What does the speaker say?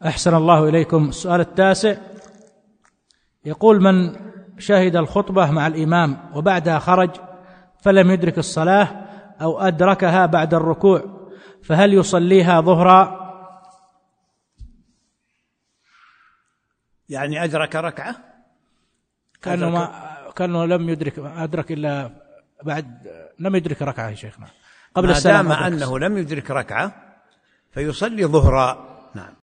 أحسن الله إليكم. السؤال التاسع يقول: من شهد الخطبة مع الإمام وبعدها خرج فلم يدرك الصلاة أو أدركها بعد الركوع، فهل يصليها ظهرا؟ يعني أدرك ركعة، كأنه لم أدرك إلا بعد، لم يدرك ركعة يا شيخنا قبل السلام. ما دام أنه لم يدرك ركعة فيصلي ظهرا. نعم.